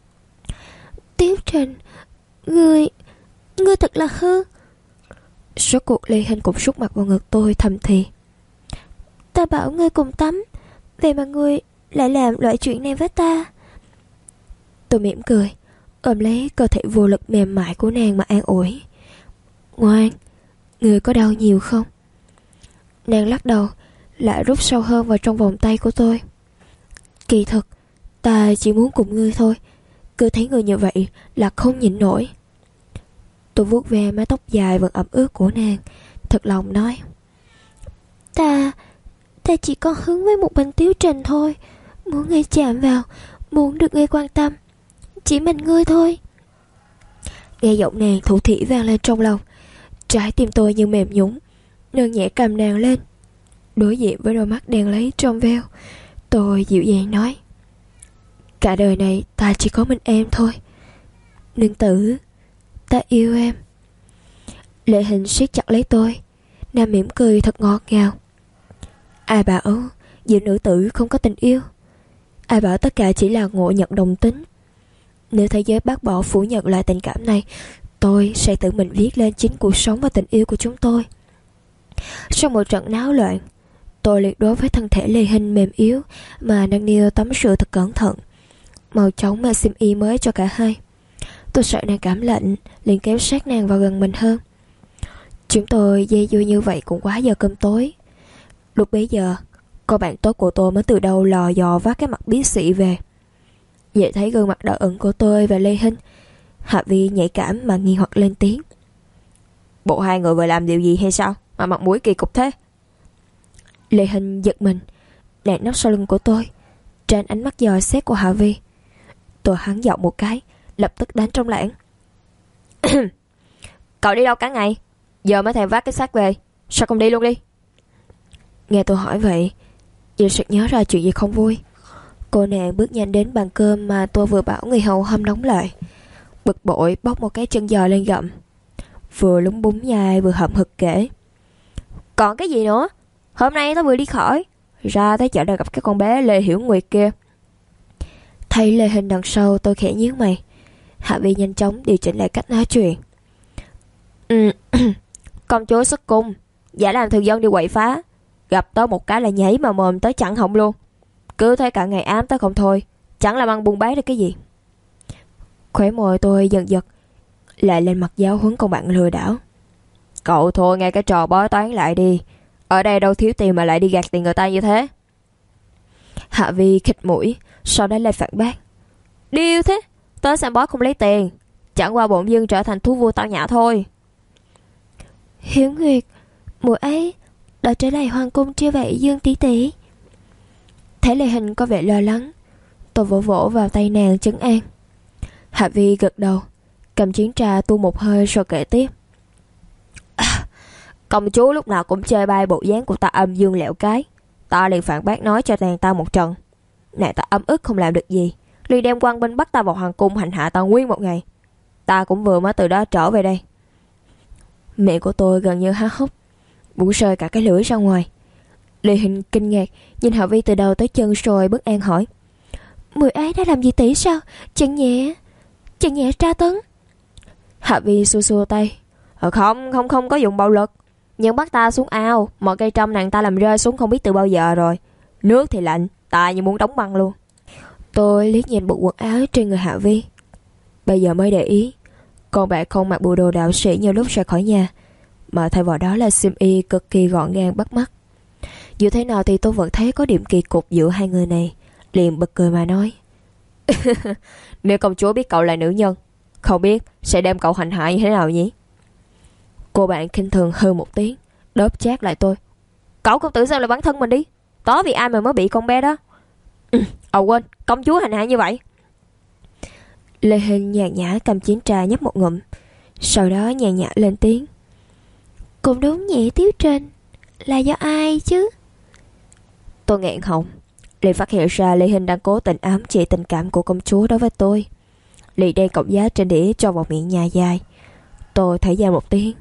Tiếu Trình, ngươi thật là hư. Rốt cuộc Lê Hinh cũng sút mặt vào ngực tôi thầm thì. Ta bảo ngươi cùng tắm, vậy mà ngươi lại làm loại chuyện này với ta. Tôi mỉm cười, ôm lấy cơ thể vô lực mềm mại của nàng mà an ủi. Ngoan, ngươi có đau nhiều không? Nàng lắc đầu, lại rút sâu hơn vào trong vòng tay của tôi. Kỳ thực, ta chỉ muốn cùng ngươi thôi. Cứ thấy ngươi như vậy là không nhịn nổi. Tôi vuốt ve mái tóc dài vẫn ẩm ướt của nàng, thật lòng nói. Ta chỉ có hứng với một mình Tiếu Trình thôi. Muốn ngươi chạm vào, muốn được ngươi quan tâm. Chỉ mình ngươi thôi. Nghe giọng nàng thủ thỉ vang lên trong lòng, trái tim tôi như mềm nhũn, nâng nhẹ cầm nàng lên. Đối diện với đôi mắt đen lấy trong veo, tôi dịu dàng nói. Cả đời này ta chỉ có mình em thôi. Nương tử, ta yêu em. Lệ Hình siết chặt lấy tôi, nàng mỉm cười thật ngọt ngào. Ai bảo giữa nữ tử không có tình yêu? Ai bảo tất cả chỉ là ngộ nhận đồng tính? Nếu thế giới bác bỏ phủ nhận loại tình cảm này, tôi sẽ tự mình viết lên chính cuộc sống và tình yêu của chúng tôi. Sau một trận náo loạn, tôi liệt đối với thân thể Lê Hinh mềm yếu mà nâng niu tắm rửa thật cẩn thận, mau chóng mà xiêm y mới cho cả hai. Tôi sợ nàng cảm lạnh, liền kéo sát nàng vào gần mình hơn. Chúng tôi dây dưa như vậy cũng quá giờ cơm tối. Lúc bấy giờ, cô bạn tốt của tôi mới từ đâu lò dò vác cái mặt bí xị về. Dễ thấy gương mặt đỏ ửng của tôi và Lê Hinh, Hạ Vi nhạy cảm mà nghi hoặc lên tiếng. Bộ hai người vừa làm điều gì hay sao mà mặt mũi kỳ cục thế? Lê Hinh giật mình, nàng nấp sau lưng của tôi, trên ánh mắt dò xét của Hạ Vi. Tôi hắn giọng một cái, lập tức đánh trong lãng. Cậu đi đâu cả ngày? Giờ mới thèm vác cái xác về, sao không đi luôn đi? Nghe tôi hỏi vậy, giờ sực nhớ ra chuyện gì không vui. Cô nàng bước nhanh đến bàn cơm mà tôi vừa bảo người hầu hâm nóng lại, bực bội bóc một cái chân giò lên gặm, vừa lúng búng nhai vừa hậm hực kể. Còn cái gì nữa? Hôm nay tôi vừa đi khỏi, ra tới chợ đã gặp cái con bé Lê Hiểu Nguyệt kia. Thấy Lê Hình đằng sau, tôi khẽ nhíu mày. Hạ Vi nhanh chóng điều chỉnh lại cách nói chuyện. Công chúa xuất cung, giả làm thường dân đi quậy phá, gặp tới một cái là nhảy mà mồm tới chặn họng luôn. Cứ thấy cả ngày ám tới không thôi, chẳng làm ăn buôn bán được cái gì. Khóe môi tôi dần giật, lại lên mặt giáo huấn con bạn lừa đảo. Cậu thôi nghe cái trò bói toán lại đi, ở đây đâu thiếu tiền mà lại đi gạt tiền người ta như thế. Hạ Vi khịt mũi, sau đó lại phản bác. Điêu thế, tớ xem bói không lấy tiền, chẳng qua bổn dưng trở thành thú vui tao nhã thôi. Hiểu Nguyệt, mùa ấy đã trở lại hoàng cung chưa vậy Dương tỷ tỷ? Thấy Lê Hình có vẻ lo lắng, tôi vỗ vỗ vào tay nàng trấn an. Hạ Vi gật đầu, cầm chén trà tu một hơi rồi kể tiếp. Công chúa lúc nào cũng chơi bay bộ dáng của ta âm dương lẹo cái, ta liền phản bác nói cho nàng ta một trận. Nàng ta ấm ức không làm được gì, liền đem quan binh bắt ta vào hoàng cung hành hạ ta nguyên một ngày. Ta cũng vừa mới từ đó trở về đây. Mẹ của tôi gần như há hốc, muốn rơi cả cái lưỡi ra ngoài. Lê Hình kinh ngạc nhìn Hạ Vi từ đầu tới chân rồi bất an hỏi. Mùi ấy đã làm gì tỷ sao? Chẳng nhẹ tra tấn? Hạ Vi xua xua tay. Không có dùng bạo lực, nhưng bắt ta xuống ao, mọi cây trăm nàng ta làm rơi xuống không biết từ bao giờ rồi. Nước thì lạnh, ta như muốn đóng băng luôn. Tôi liếc nhìn bộ quần áo trên người Hạ Vi, bây giờ mới để ý, con bé không mặc bộ đồ đạo sĩ như lúc ra khỏi nhà, mà thay vào đó là xiêm y cực kỳ gọn gàng bắt mắt. Dù thế nào thì tôi vẫn thấy có điểm kỳ cục giữa hai người này, liền bật cười mà nói: Nếu công chúa biết cậu là nữ nhân, không biết sẽ đem cậu hành hạ như thế nào nhỉ? Cô bạn khinh thường hừ một tiếng, đớp chát lại tôi: Cậu không tự sao lại bắn thân mình đi, tỏ vì ai mà mới bị con bé đó. Quên, công chúa hành hạ như vậy. Lê Hình nhàn nhã cầm chén trà nhấp một ngụm, sau đó nhàn nhã lên tiếng: Cũng đúng nhỉ Tiếu Trình, là do ai chứ? Tôi nghẹn họng, liền phát hiện ra Lê Hình đang cố tình ám chỉ tình cảm của công chúa đối với tôi. Liền đen cọng giá trên đĩa cho vào miệng nhà dài. Tôi thở dài một tiếng: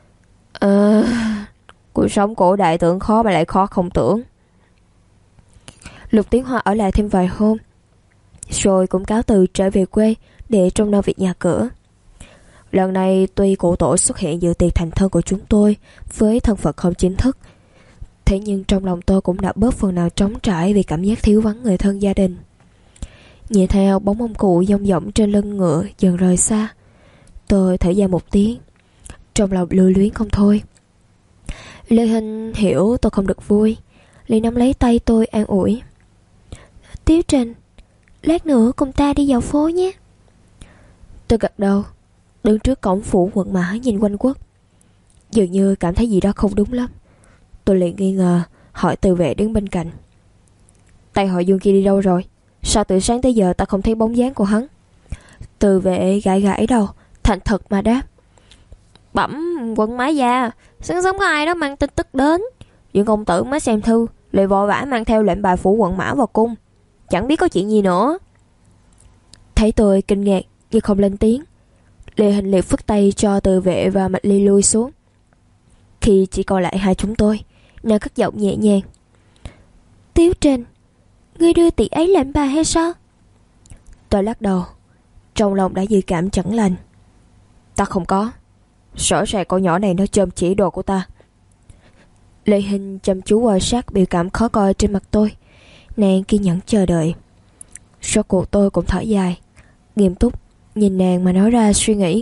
Cuộc sống cổ đại tưởng khó mà lại khó không tưởng. Lục Tiến Hoa ở lại thêm vài hôm, rồi cũng cáo từ trở về quê để trông nom việc nhà cửa. Lần này tuy cụ tổ xuất hiện dự tiệc thành thân của chúng tôi với thân phận không chính thức, thế nhưng trong lòng tôi cũng đã bớt phần nào trống trải vì cảm giác thiếu vắng người thân gia đình. Nhìn theo bóng ông cụ dong dỏng trên lưng ngựa dần rời xa, tôi thở dài một tiếng, trong lòng lưu luyến không thôi. Lê Hình hiểu tôi không được vui, liền nắm lấy tay tôi an ủi: Tiếu Trình, lát nữa cùng ta đi dạo phố nhé. Tôi gật đầu, đứng trước cổng phủ quận Mã nhìn quanh quất. Dường như cảm thấy gì đó không đúng lắm. Tôi liền nghi ngờ, hỏi Từ Vệ đứng bên cạnh: Tay họ Dương kia đi đâu rồi? Sao từ sáng tới giờ ta không thấy bóng dáng của hắn? Từ Vệ gãi gãi đầu, thành thật mà đáp: Bẩm quận Mã già, sáng sớm có ai đó mang tin tức đến. Dương công tử mới xem thư, lại vội vã mang theo lệnh bài phủ quận Mã vào cung, chẳng biết có chuyện gì nữa. Thấy tôi kinh ngạc nhưng không lên tiếng, Lê Hình liệt phất tay cho Từ Vệ và Mạch Ly lui xuống. Khi chỉ còn lại hai chúng tôi, nàng cất giọng nhẹ nhàng: Tiếu Trình, ngươi đưa tỷ ấy lệnh bài hay sao? Tôi lắc đầu, trong lòng đã dự cảm chẳng lành. Ta không có, rõ ràng con nhỏ này nó chôm chỉ đồ của ta. Lê Hình chăm chú quan sát biểu cảm khó coi trên mặt tôi, nàng kiên nhẫn chờ đợi. Rốt cuộc tôi cũng thở dài, nghiêm túc nhìn nàng mà nói ra suy nghĩ.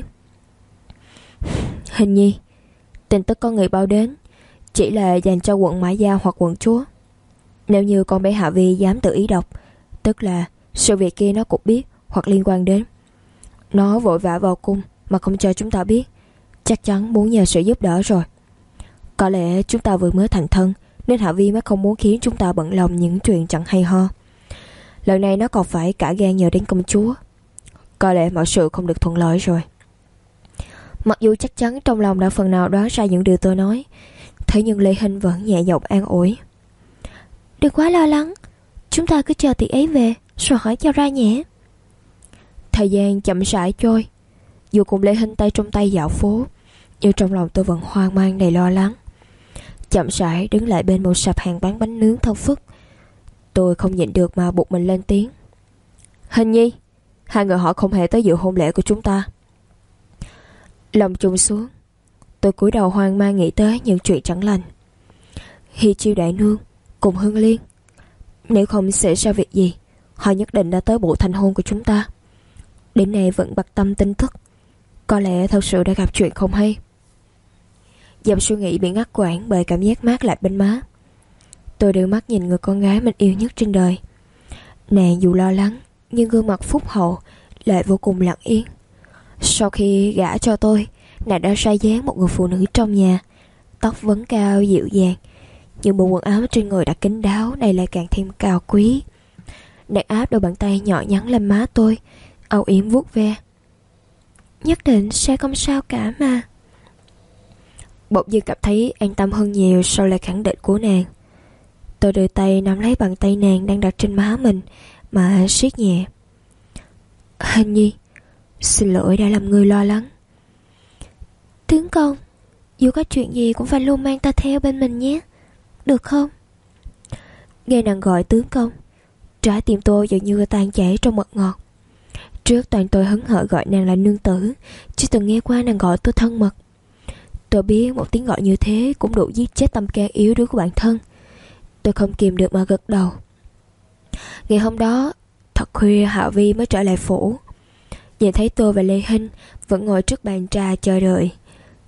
Hình nhi, tin tức có người báo đến chỉ là dành cho quận Mã Gia hoặc quận chúa. Nếu như con bé Hạ Vi dám tự ý đọc, tức là sự việc kia nó cũng biết hoặc liên quan đến. Nó vội vã vào cung mà không cho chúng ta biết, chắc chắn muốn nhờ sự giúp đỡ rồi. Có lẽ chúng ta vừa mới thành thân, nên Hạ Vi mới không muốn khiến chúng ta bận lòng những chuyện chẳng hay ho. Lần này nó còn phải cả gan nhờ đến công chúa. Có lẽ mọi sự không được thuận lợi rồi. Mặc dù chắc chắn trong lòng đã phần nào đoán ra những điều tôi nói, thế nhưng Lê Hình vẫn nhẹ giọng an ủi: Đừng quá lo lắng, chúng ta cứ chờ tỷ ấy về rồi hỏi cho ra nhé. Thời gian chậm rãi trôi, dù cùng Lê Hình tay trong tay dạo phố, nhưng trong lòng tôi vẫn hoang mang đầy lo lắng. Chậm rãi đứng lại bên một sạp hàng bán bánh nướng thơm phức, tôi không nhịn được mà buộc mình lên tiếng: Hình nhi, hai người họ không hề tới dự hôn lễ của chúng ta. Lòng trùng xuống, tôi cúi đầu hoang mang nghĩ tới những chuyện chẳng lành. Hi Chiêu đại nương cùng Hương Liên, nếu không xảy ra việc gì, họ nhất định đã tới buổi thành hôn của chúng ta. Đến nay vẫn bặt tâm tin tức, có lẽ thật sự đã gặp chuyện không hay. Dòng suy nghĩ bị ngắt quãng bởi cảm giác mát lạnh bên má. Tôi đưa mắt nhìn người con gái mình yêu nhất trên đời. Nàng dù lo lắng, nhưng gương mặt phúc hậu lại vô cùng lặng yên. Sau khi gả cho tôi, nàng đã ra dáng một người phụ nữ trong nhà, tóc vấn cao dịu dàng, nhưng bộ quần áo trên người đã kín đáo này lại càng thêm cao quý. Nàng áp đôi bàn tay nhỏ nhắn lên má tôi, âu yếm vuốt ve: Nhất định sẽ không sao cả mà. Bỗng dưng cảm thấy an tâm hơn nhiều sau lời khẳng định của nàng. Tôi đưa tay nắm lấy bàn tay nàng đang đặt trên má mình mà siết nhẹ: Hình nhi, xin lỗi đã làm ngươi lo lắng. Tướng công, dù có chuyện gì cũng phải luôn mang ta theo bên mình nhé, được không? Nghe nàng gọi tướng công, trái tim tôi dường như tan chảy trong mật ngọt. Trước toàn tôi hứng hở gọi nàng là nương tử, chưa từng nghe qua nàng gọi tôi thân mật. Tôi biết một tiếng gọi như thế cũng đủ giết chết tâm can yếu đuối của bản thân. Tôi không kìm được mà gật đầu. Ngày hôm đó thật khuya, Hạ Vi mới trở lại phủ. Nhìn thấy tôi và Lê Hinh vẫn ngồi trước bàn trà chờ đợi,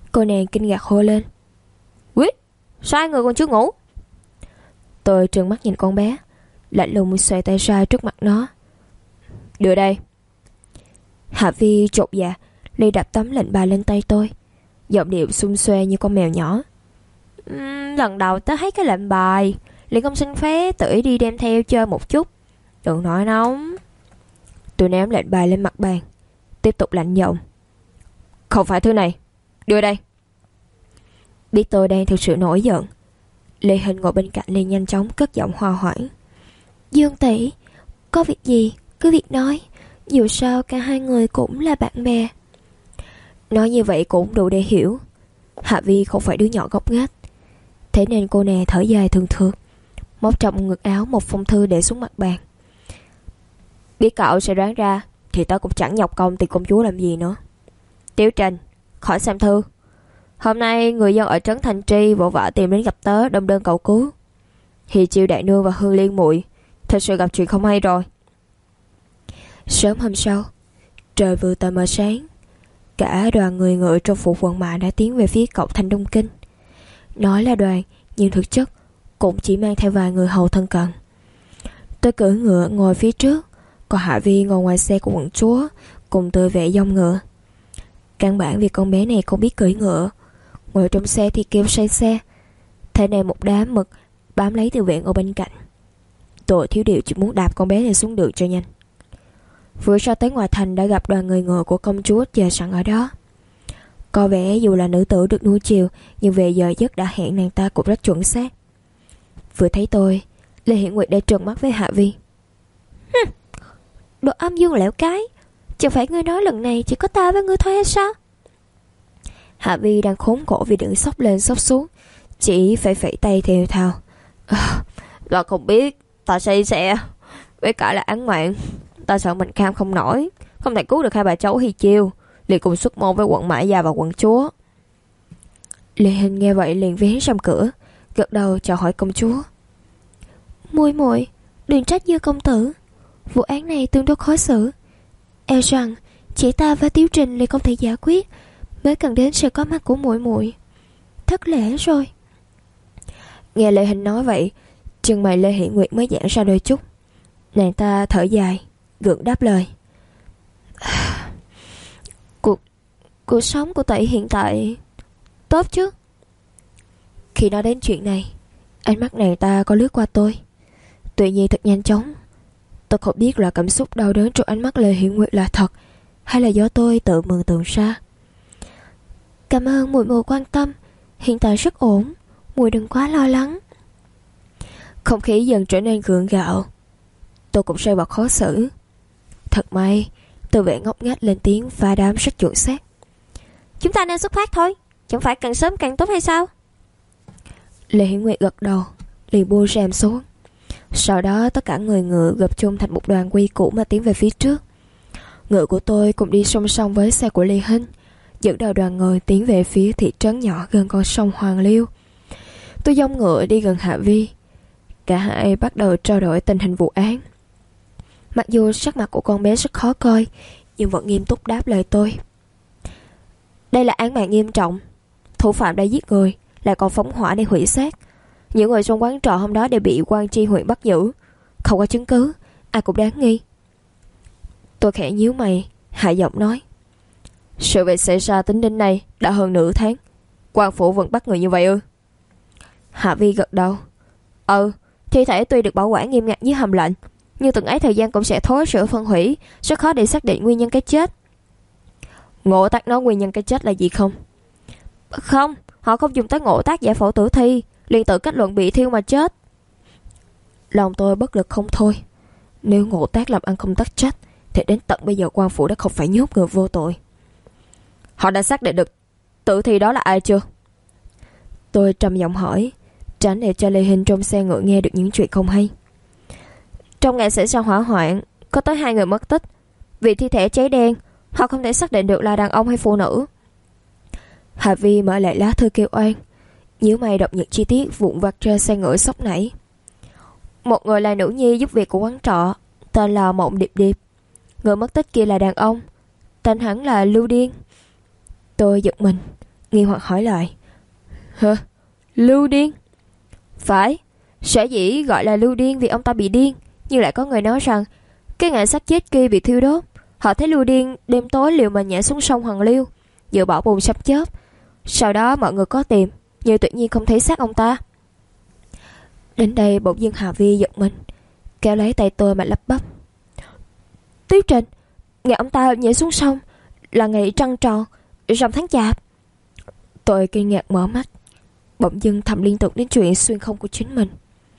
Cô nàng kinh ngạc hô lên: "Quýt, sao hai người còn chưa ngủ?" Tôi trừng mắt nhìn con bé, lạnh lùng xoay tay ra trước mặt nó: "Đưa đây." Hạ Vi chột dạ liền đập tấm lệnh bài lên tay tôi, giọng điệu xum xuê như con mèo nhỏ: "Lần đầu tớ thấy cái lệnh bài liền không xin phép, tự đi đem theo chơi một chút, đừng nổi nóng." Tôi ném lệnh bài lên mặt bàn, tiếp tục lạnh giọng: "Không phải thứ này, đưa đây." Biết tôi đang thực sự nổi giận, Lê Hình ngồi bên cạnh liền nhanh chóng cất giọng hòa hoãn: Dương tỷ, có việc gì cứ việc nói, dù sao cả hai người cũng là bạn bè. Nói như vậy cũng đủ để hiểu Hạ Vi không phải đứa nhỏ gốc nghếch, thế nên cô nè thở dài thường thượt, móc trong ngực áo một phong thư để xuống mặt bàn. "Biết cậu sẽ đoán ra thì tớ cũng chẳng nhọc công tìm công chúa làm gì nữa. Tiểu Trình, khỏi xem thư. Hôm nay người dân ở trấn Thành Tri vội vã tìm đến gặp tớ đâm đơn cầu cứu. Thì Chiêu đại nương và Hương Liên muội thật sự gặp chuyện không hay rồi." Sớm hôm sau, trời vừa tờ mờ sáng, cả đoàn người ngựa trong phủ quận mã đã tiến về phía cổng thành Đông Kinh. Nói là đoàn, nhưng thực chất cũng chỉ mang theo vài người hầu thân cận. Tôi cưỡi ngựa ngồi phía trước, còn Hạ Vi ngồi ngoài xe của quận chúa cùng tôi vệ dông ngựa. Căn bản vì con bé này không biết cưỡi ngựa, ngồi trong xe thì kêu say xe, thế nên một đám mực bám lấy từ viện ở bên cạnh. Tôi thiếu điều chỉ muốn đạp con bé này xuống đường cho nhanh. Vừa ra tới ngoài thành đã gặp đoàn người ngựa của công chúa chờ sẵn ở đó. Có vẻ dù là nữ tử được nuôi chiều, nhưng về giờ giấc đã hẹn nàng ta cũng rất chuẩn xác. Vừa thấy tôi, Lê Hiển Nguyệt đã trợn mắt với Hạ Vi: Đồ âm dương lẻo cái, chẳng phải ngươi nói lần này chỉ có ta với ngươi thôi hay sao? Hạ Vi đang khốn khổ vì đứng sốc lên sốc xuống, chỉ phải phẩy tay theo thào: "Là không biết, ta say xe, với cả là án mạng. Ta sợ mình cam không nổi, không thể cứu được hai bà cháu Hi Chiêu, liền cùng xuất môn với quận Mã Gia và quận chúa." Lê Hình nghe vậy liền vén rèm cửa, gật đầu chào hỏi công chúa: Muội muội, đừng trách Dương công tử, vụ án này tương đối khó xử, e rằng chỉ ta và Tiếu Trình liền không thể giải quyết, mới cần đến sự có mặt của muội muội. Thất lễ rồi. Nghe Lê Hình nói vậy, chân mày Lê Hiển Nguyệt mới giãn ra đôi chút. Nàng ta thở dài, gượng đáp lời: Cuộc sống của tỷ hiện tại tốt chứ? Khi nói đến chuyện này, ánh mắt nàng ta có lướt qua tôi. Tuy nhiên thật nhanh chóng. Tôi không biết là cảm xúc đau đớn trong ánh mắt Lê Hiển Nguyệt là thật, hay là do tôi tự mường tượng ra. Cảm ơn muội muội quan tâm, hiện tại rất ổn, muội đừng quá lo lắng. Không khí dần trở nên gượng gạo. Tôi cũng rơi vào khó xử. Thật may, tôi vẻ ngốc nghếch lên tiếng phá đám rất chuẩn xác: Chúng ta nên xuất phát thôi, chẳng phải càng sớm càng tốt hay sao? Lê Hiển Nguyệt gật đầu, liền buông rèm xuống. Sau đó tất cả người ngựa gập chung thành một đoàn quy củ mà tiến về phía trước. Ngựa của tôi cũng đi song song với xe của Lê Hinh, dẫn đầu đoàn người tiến về phía thị trấn nhỏ gần con sông Hoàng Liêu. Tôi dông ngựa đi gần Hạ Vi. Cả hai bắt đầu trao đổi tình hình vụ án. Mặc dù sắc mặt của con bé rất khó coi, nhưng vẫn nghiêm túc đáp lời tôi: Đây là án mạng nghiêm trọng, thủ phạm đã giết người, lại còn phóng hỏa để hủy xác. Những người trong quán trọ hôm đó đều bị quan tri huyện bắt giữ, không có chứng cứ, ai cũng đáng nghi. Tôi khẽ nhíu mày, hạ giọng nói: Sự việc xảy ra tính đến nay đã hơn nửa tháng, quan phủ vẫn bắt người như vậy ư? Hạ Vi gật đầu: Thi thể tuy được bảo quản nghiêm ngặt dưới hầm lạnh, nhưng từng ấy thời gian cũng sẽ thối rữa phân hủy, rất khó để xác định nguyên nhân cái chết. Ngộ tác nói nguyên nhân cái chết là gì không? Không, họ không dùng tới ngộ tác giải phẫu tử thi, liền tự kết luận bị thiêu mà chết. Lòng tôi bất lực không thôi. Nếu ngộ tác làm ăn không tắc trách, thì đến tận bây giờ quan phủ đã không phải nhốt người vô tội. Họ đã xác định được tử thi đó là ai chưa? Tôi trầm giọng hỏi, tránh để cho Lê Hinh trong xe ngựa nghe được những chuyện không hay. Trong ngày xảy ra hỏa hoạn, có tới 2 người mất tích. Vì thi thể cháy đen, họ không thể xác định được là đàn ông hay phụ nữ. Hà Vi mở lại lá thư kêu oan, nhíu mày đọc những chi tiết vụn vặt trên xe ngựa sốc nảy. Một người là nữ nhi giúp việc của quán trọ, tên là Mộng Điệp Điệp. Người mất tích kia là đàn ông, tên hắn là Lưu Điên. Tôi giật mình, nghi hoặc hỏi lại. Hả? Lưu điên? Phải, sở dĩ gọi là lưu điên vì ông ta bị điên. Nhưng lại có người nói rằng cái ngày xác chết kia bị thiêu đốt. Họ thấy lưu điên đêm tối liều mình nhảy xuống sông Hoàng Liêu, dựa bỏ bùn sắp chớp. Sau đó mọi người có tìm, nhưng tự nhiên không thấy xác ông ta. Đến đây bỗng dưng Hà Vi giật mình, kéo lấy tay tôi mà lắp bắp. Tiếu Trình, ngày ông ta nhảy xuống sông là ngày trăng tròn, rằm tháng chạp. Tôi kinh ngạc mở mắt, bỗng dưng thầm liên tục đến chuyện xuyên không của chính mình.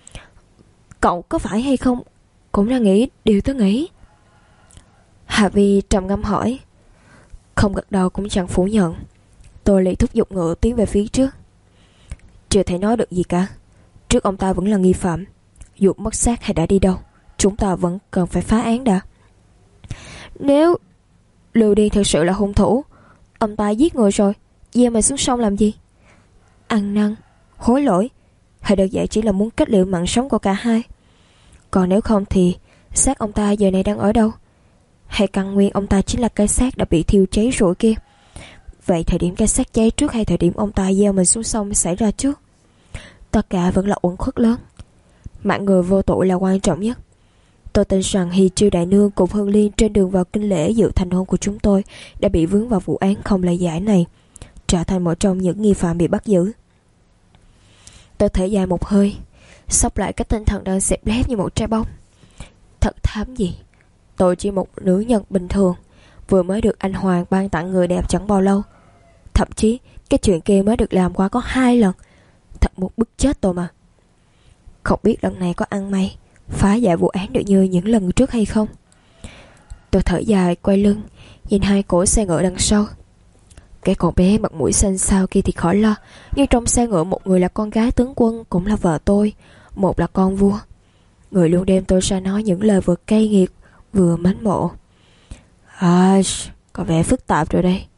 Cậu có phải hay không cũng là nghĩ điều tôi nghĩ? Hà Vi trầm ngâm hỏi. Không gật đầu cũng chẳng phủ nhận. Tôi lại thúc giục ngựa tiến về phía trước. Chưa thể nói được gì cả. Trước ông ta vẫn là nghi phạm. Dù mất xác hay đã đi đâu, chúng ta vẫn cần phải phá án đã. Nếu Lưu Điên thực sự là hung thủ, ông ta giết người rồi, gieo mình xuống sông làm gì? Ăn năn, hối lỗi, hay đơn giản chỉ là muốn kết liễu mạng sống của cả hai? Còn nếu không thì xác ông ta giờ này đang ở đâu? Hay căn nguyên ông ta chính là cái xác đã bị thiêu cháy rồi kia? Vậy thời điểm cái xác cháy trước hay thời điểm ông ta gieo mình xuống sông xảy ra trước? Tất cả vẫn là uẩn khuất lớn. Mạng người vô tội là quan trọng nhất. Tôi tin rằng Hy Chiêu đại nương cùng Hương Liên trên đường vào kinh lễ dự thành hôn của chúng tôi đã bị vướng vào vụ án không lời giải này, trở thành một trong những nghi phạm bị bắt giữ. Tôi thở dài một hơi, xốc lại cái tinh thần đang xẹp lép như một trái bóng. Thật thảm gì. Tôi chỉ một nữ nhân bình thường, vừa mới được anh Hoàng ban tặng người đẹp chẳng bao lâu. Thậm chí cái chuyện kia mới được làm qua có 2 lần. Thật muốn bức chết tôi mà. Không biết lần này có ăn may phá giải vụ án được như những lần trước hay không. Tôi thở dài quay lưng, nhìn 2 cỗ xe ngựa đằng sau. Cái con bé mặt mũi xanh xao kia thì khỏi lo, nhưng trong xe ngựa một người là con gái tướng quân cũng là vợ tôi, một là con vua. Người luôn đem tôi ra nói những lời vừa cay nghiệt vừa mến mộ. Có vẻ phức tạp rồi đây.